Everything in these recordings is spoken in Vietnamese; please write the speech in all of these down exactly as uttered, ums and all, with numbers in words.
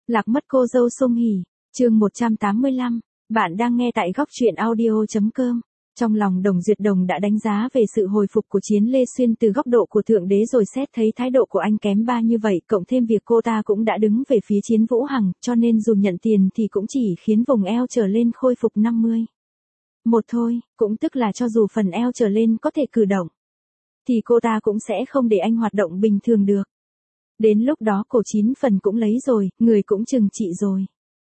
Lạc mất cô dâu Song Hỷ, chương một trăm tám mươi lăm, bạn đang nghe tại góc truyện audio.com. Trong lòng Đồng Duyệt Đồng đã đánh giá về sự hồi phục của Chiến Lê Xuyên từ góc độ của thượng đế rồi xét thấy thái độ của anh kém ba như vậy, cộng thêm việc cô ta cũng đã đứng về phía Chiến Vũ Hằng, cho nên dù nhận tiền thì cũng chỉ khiến vùng eo trở lên khôi phục năm mươi. Một thôi, cũng tức là cho dù phần eo trở lên có thể cử động, thì cô ta cũng sẽ không để anh hoạt động bình thường được. Đến lúc đó cổ chín phần cũng lấy rồi, người cũng trừng trị rồi.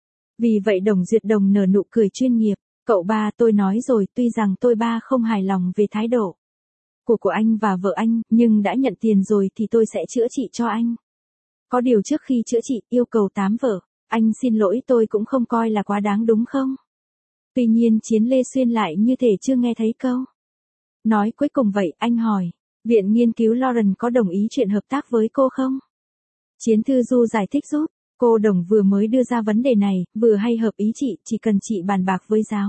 Vì vậy Đồng Duyệt Đồng nở nụ cười chuyên nghiệp. Cậu ba, tôi nói rồi, tuy rằng tôi ba không hài lòng về thái độ của của anh và vợ anh, nhưng đã nhận tiền rồi thì tôi sẽ chữa trị cho anh. Có điều trước khi chữa trị, yêu cầu tám vợ, anh xin lỗi tôi cũng không coi là quá đáng đúng không? Tuy nhiên Chiến Lê Xuyên lại như thể chưa nghe thấy câu nói cuối cùng vậy, anh hỏi, Viện Nghiên cứu Lauren có đồng ý chuyện hợp tác với cô không? Chiến Thư Du giải thích giúp. Cô Đồng vừa mới đưa ra vấn đề này, vừa hay hợp ý chị, chỉ cần chị bàn bạc với giáo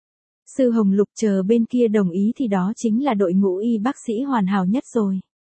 sư Hồng Lục chờ bên kia đồng ý thì đó chính là đội ngũ y bác sĩ hoàn hảo nhất rồi.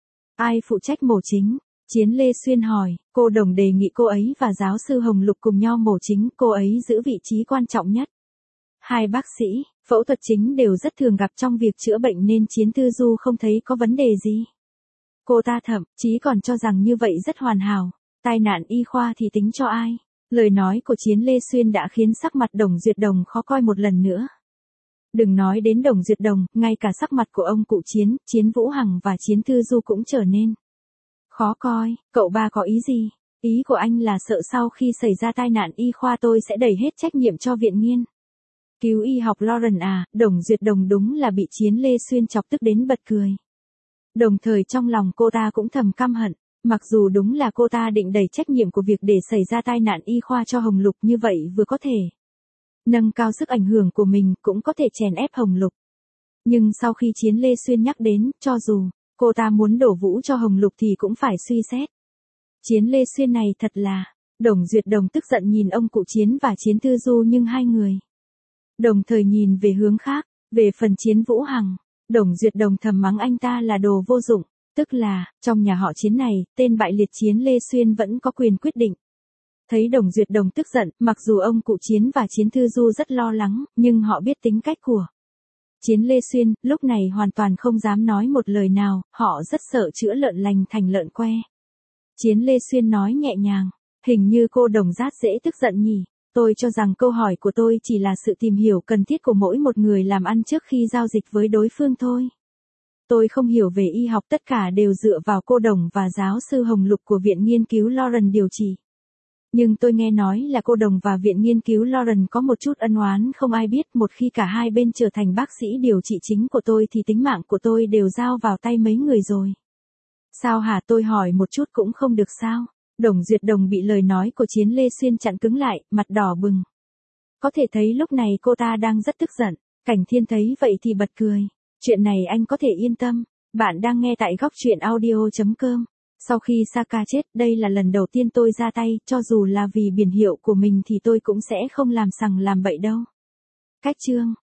Ai phụ trách mổ chính? Chiến Lê Xuyên hỏi, cô Đồng đề nghị cô ấy và giáo sư Hồng Lục cùng nhau mổ chính, cô ấy giữ vị trí quan trọng nhất. Hai bác sĩ, phẫu thuật chính đều rất thường gặp trong việc chữa bệnh nên Chiến Thư Du không thấy có vấn đề gì. Cô ta thậm chí còn cho rằng như vậy rất hoàn hảo. Tai nạn y khoa thì tính cho ai? Lời nói của Chiến Lê Xuyên đã khiến sắc mặt Đồng Duyệt Đồng khó coi một lần nữa. Đừng nói đến Đồng Duyệt Đồng, ngay cả sắc mặt của ông cụ Chiến, Chiến Vũ Hằng và Chiến Thư Du cũng trở nên khó coi. Cậu ba có ý gì? Ý của anh là sợ sau khi xảy ra tai nạn y khoa tôi sẽ đẩy hết trách nhiệm cho Viện Nghiên cứu y học Lauren à? Đồng Duyệt Đồng đúng là bị Chiến Lê Xuyên chọc tức đến bật cười. Đồng thời trong lòng cô ta cũng thầm căm hận. Mặc dù đúng là cô ta định đẩy trách nhiệm của việc để xảy ra tai nạn y khoa cho Hồng Lục, như vậy vừa có thể nâng cao sức ảnh hưởng của mình, cũng có thể chèn ép Hồng Lục. Nhưng sau khi Chiến Lê Xuyên nhắc đến, cho dù cô ta muốn đổ vũ cho Hồng Lục thì cũng phải suy xét. Chiến Lê Xuyên này thật là... Đồng Duyệt Đồng tức giận nhìn ông cụ Chiến và Chiến Thư Du, nhưng hai người đồng thời nhìn về hướng khác. Về phần Chiến Vũ Hằng, Đồng Duyệt Đồng thầm mắng anh ta là đồ vô dụng. Tức là, trong nhà họ Chiến này, tên bại liệt Chiến Lê Xuyên vẫn có quyền quyết định. Thấy Đồng Duyệt Đồng tức giận, mặc dù ông cụ Chiến và Chiến Thư Du rất lo lắng, nhưng họ biết tính cách của Chiến Lê Xuyên, lúc này hoàn toàn không dám nói một lời nào, họ rất sợ chữa lợn lành thành lợn que. Chiến Lê Xuyên nói nhẹ nhàng, hình như cô Đồng Rát dễ tức giận nhỉ. Tôi cho rằng câu hỏi của tôi chỉ là sự tìm hiểu cần thiết của mỗi một người làm ăn trước khi giao dịch với đối phương thôi. Tôi không hiểu về y học, tất cả đều dựa vào cô Đồng và giáo sư Hồng Lục của Viện Nghiên cứu Lauren điều trị. Nhưng tôi nghe nói là cô Đồng và Viện Nghiên cứu Lauren có một chút ân oán không ai biết, một khi cả hai bên trở thành bác sĩ điều trị chính của tôi thì tính mạng của tôi đều giao vào tay mấy người rồi. Sao hả? Tôi hỏi một chút cũng không được sao? Đồng Duyệt Đồng bị lời nói của Chiến Lê Xuyên chặn cứng lại, mặt đỏ bừng. Có thể thấy lúc này cô ta đang rất tức giận. Cảnh Thiên thấy vậy thì bật cười. Chuyện này anh có thể yên tâm. Bạn đang nghe tại góc truyện audio.com. Sau khi Saka chết, đây là lần đầu tiên tôi ra tay, cho dù là vì biển hiệu của mình thì tôi cũng sẽ không làm sằng làm bậy đâu. Cách chương